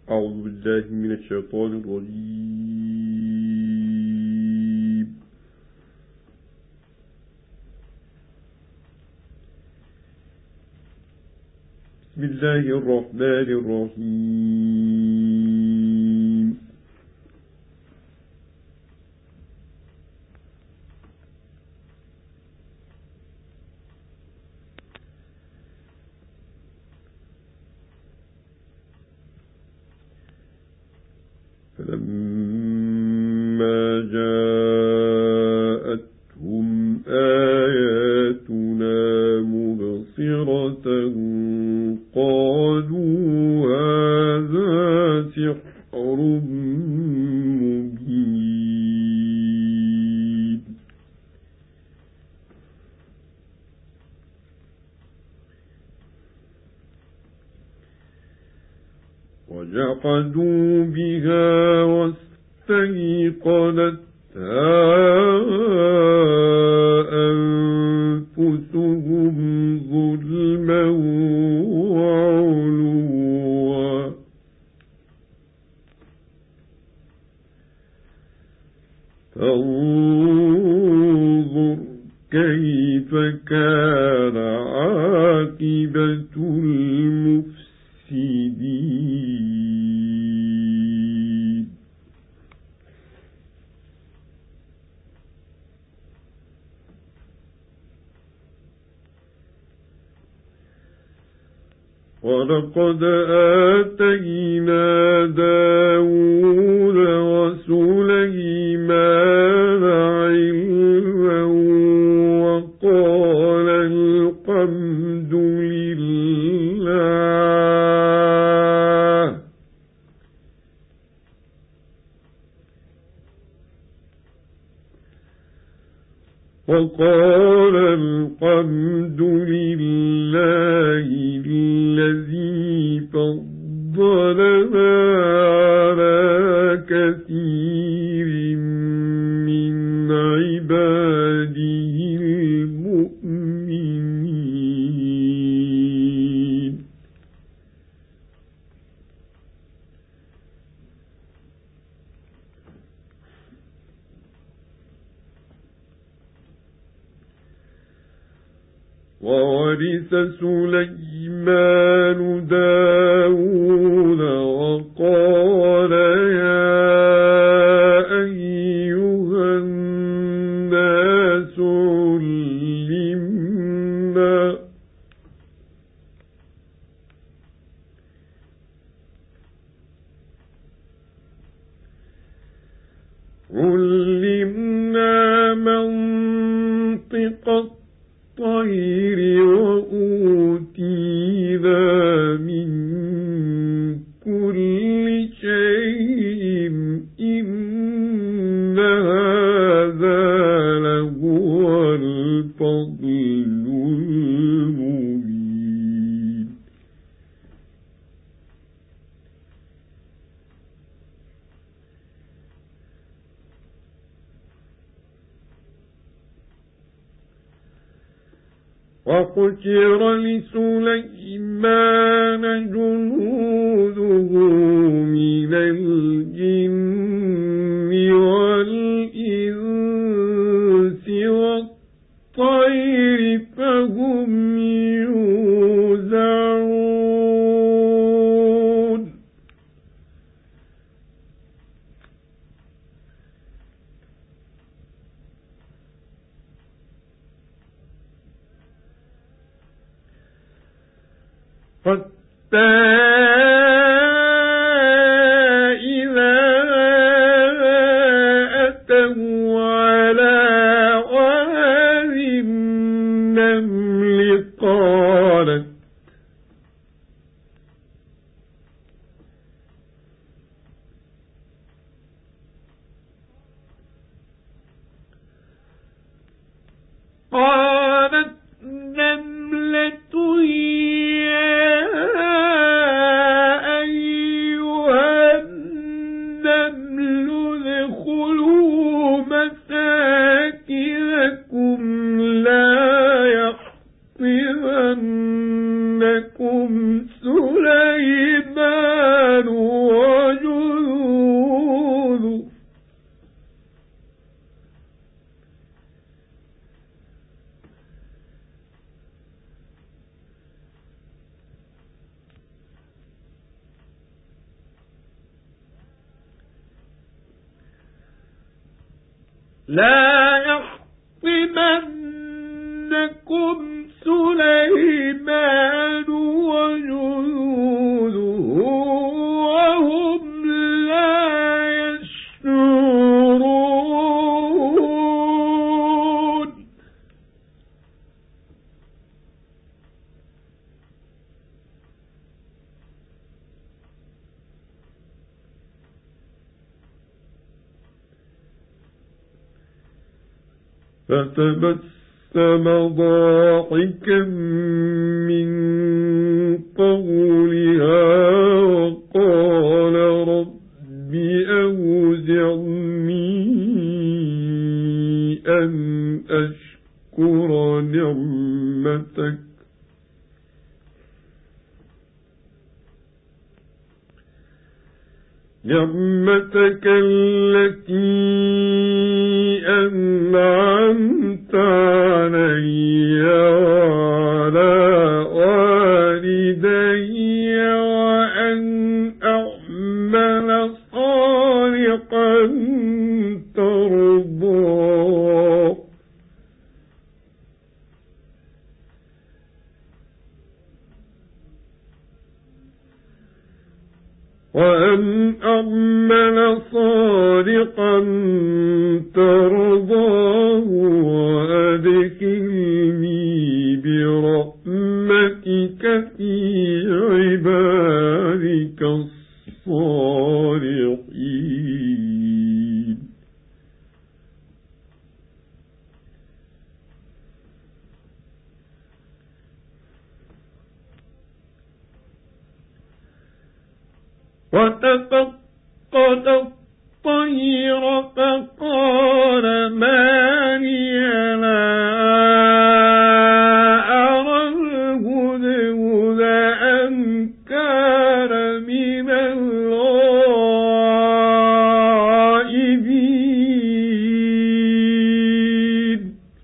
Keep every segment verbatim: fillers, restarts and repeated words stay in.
أعوذ بالله من الشيطان الرجيم. بسم الله الرحمن الرحيم. فلما جاءتهم آياتنا مبصرة قالوا هذا سحر مبين. وجحدوا بها واستيقنتها أنفسهم ظلما وعلوا فانظر كيف كان عاقبة المفسدين. ولقد آتينا داود وسليمان علما وقال الحمد لله وقال الحمد لله الذي فضلنا على كثير من عباده المؤمنين. وورث سليمان داود وقال يا أيها الناس علمنا علمنا منطق الطير وأوتينا من كل شيء إن هذا لهو الفضل المبين. وحشر لسليمان جنوده من الجن والإنس والطير فهم يوزعون. حتى إذا أتوا على واد النمل قالت قالت نملة يا لا يحطمنكم سليمان وجنوده وهم لا يشعرون. فتبسم ضاحكا من قولها وقال رب أوزعني أن أشكر نعمتك نعمتك التي أنعمت علي وعلى والدي وأن أعمل صالحا ترضاه وأن أعمل صالحا ترضاه وأدخلني برحمتك في عبادك الصالحين. وتفقد الطير فقال ما لي لا أرى الهدهد أم كان من الغائبين.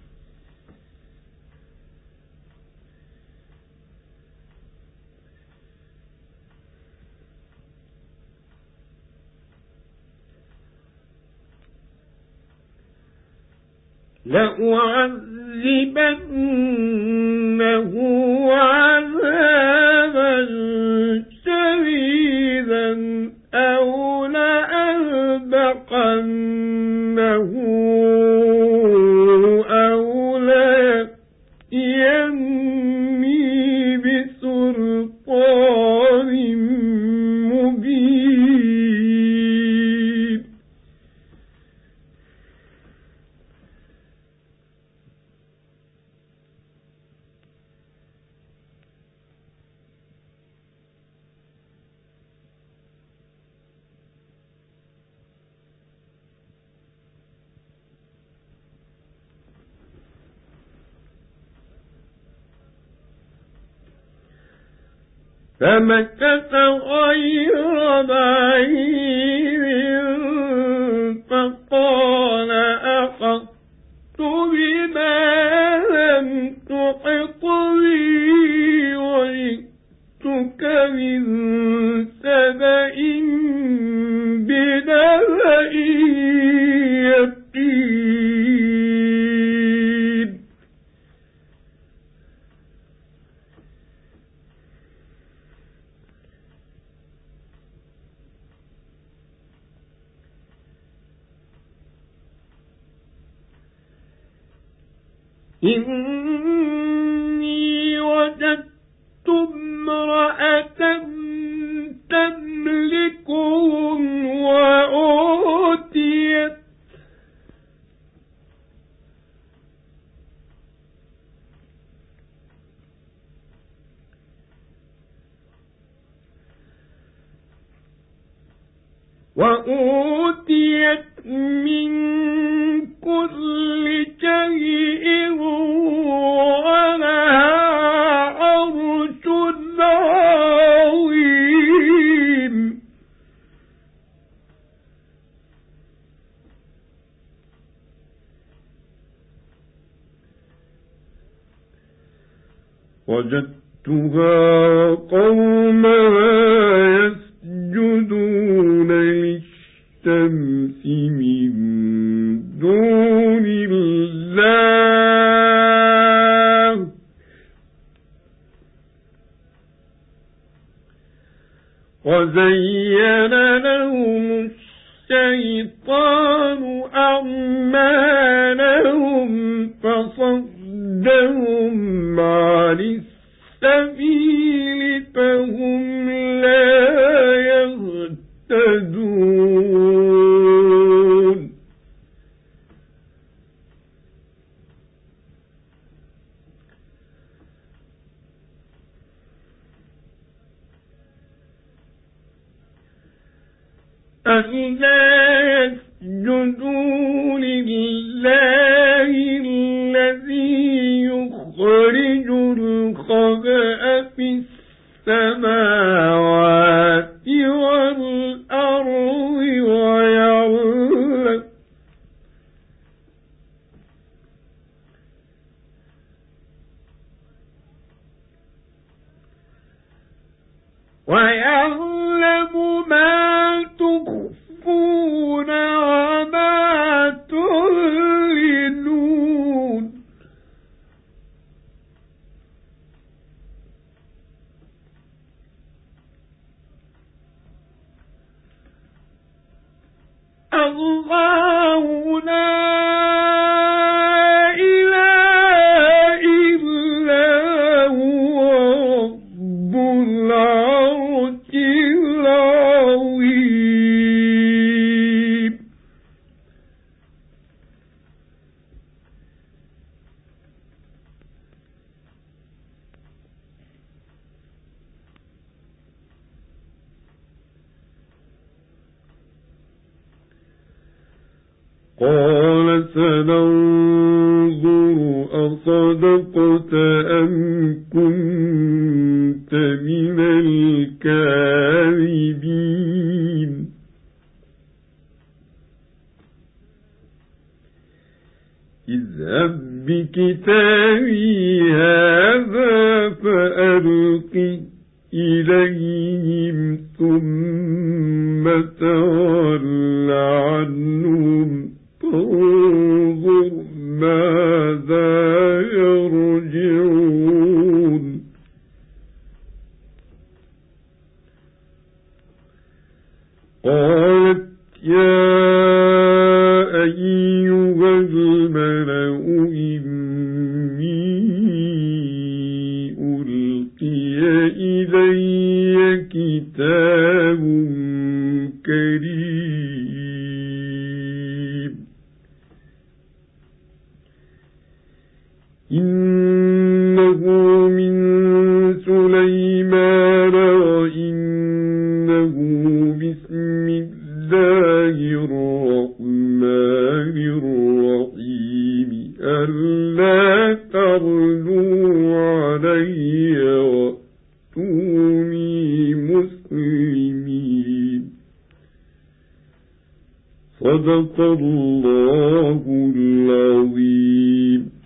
لأعذبنه عذابا شديدا أو لأذبحنه أو ليأتيني بسلطان مبين. فمكث غير بعيد فقال أحطت بما لم تحط به وجئتك من سبأ بنبأ يقين. إني وجدت امرأة تملكهم وأوتيت وأوتيت من كل شيء ولها عرش عظيم. وجدتها قومها يسجدون للشمس من دون وزين لهم الشيطان أعمالهم فصدهم عن السبيل فهم لا يهتدون أَلَّا يسجدوا لله الذي يخرج الخبأ في السماوات والأرض ويعلم ويعلم ما تخفون وما تعلنون الله لا إله إلا هو رب العرش العظيم قال سننظر أصدقت أم كنت من الكاذبين اذهب بكتابي هذا فألقه إليهم ثم تول عنهم فانظر ماذا يرجعون قالت يا أيها الملأ إني ألقي إلي كتاب كريم إنه من سليمان وإنه بسم الله الرحمن الرحيم ألا تغلوا علي وأتوني مسلمين صدق الله العظيم.